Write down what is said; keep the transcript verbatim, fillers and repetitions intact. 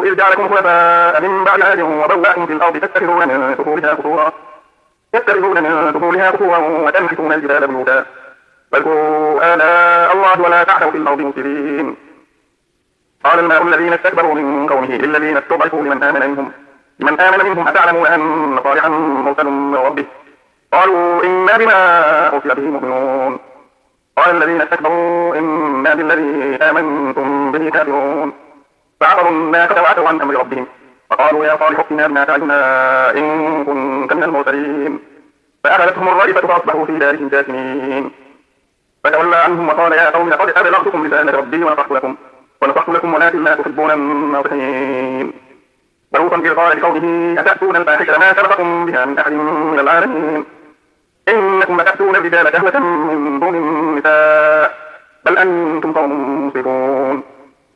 إذ جعلكم خلفاء من بعد عاد وبوأكم في الأرض تتخذون من سهولها قصورا تتخذون من سهولها قصورا وتنحتون الجبال بيوتا فاذكروا آلاء الله ولا تعثوا في الأرض مفسدين. قال الملأ الذين استكبروا من قومه للذين استضعفوا لمن آمن منهم لمن آمن منهم أتعلمون أن صالحا مرسل من ربه قالوا إنا بما أرسل به مؤمنون. قال الذين استكبروا إنا بالذي آمنتم به كافرون. فعقروا الناقة وعتوا عن أمر ربهم فقالوا يا صالح ائتنا بما تعدنا إن كنت من المرسلين. فأخذتهم الرجفة فأصبحوا في دارهم جاثمين. فتولى عنهم وقال يا قوم لقد أبلغتكم رسالة ربي ونصحت لكم ونصحت لكم ولكن لا تحبون الناصحين. ولوطا إذ قال لقومه أتأتون الفاحشة ما سبقكم بها من أحد من العالمين إنكم لتأتون الرجال شهوة من دون النساء بل أنتم قوم مسرفون.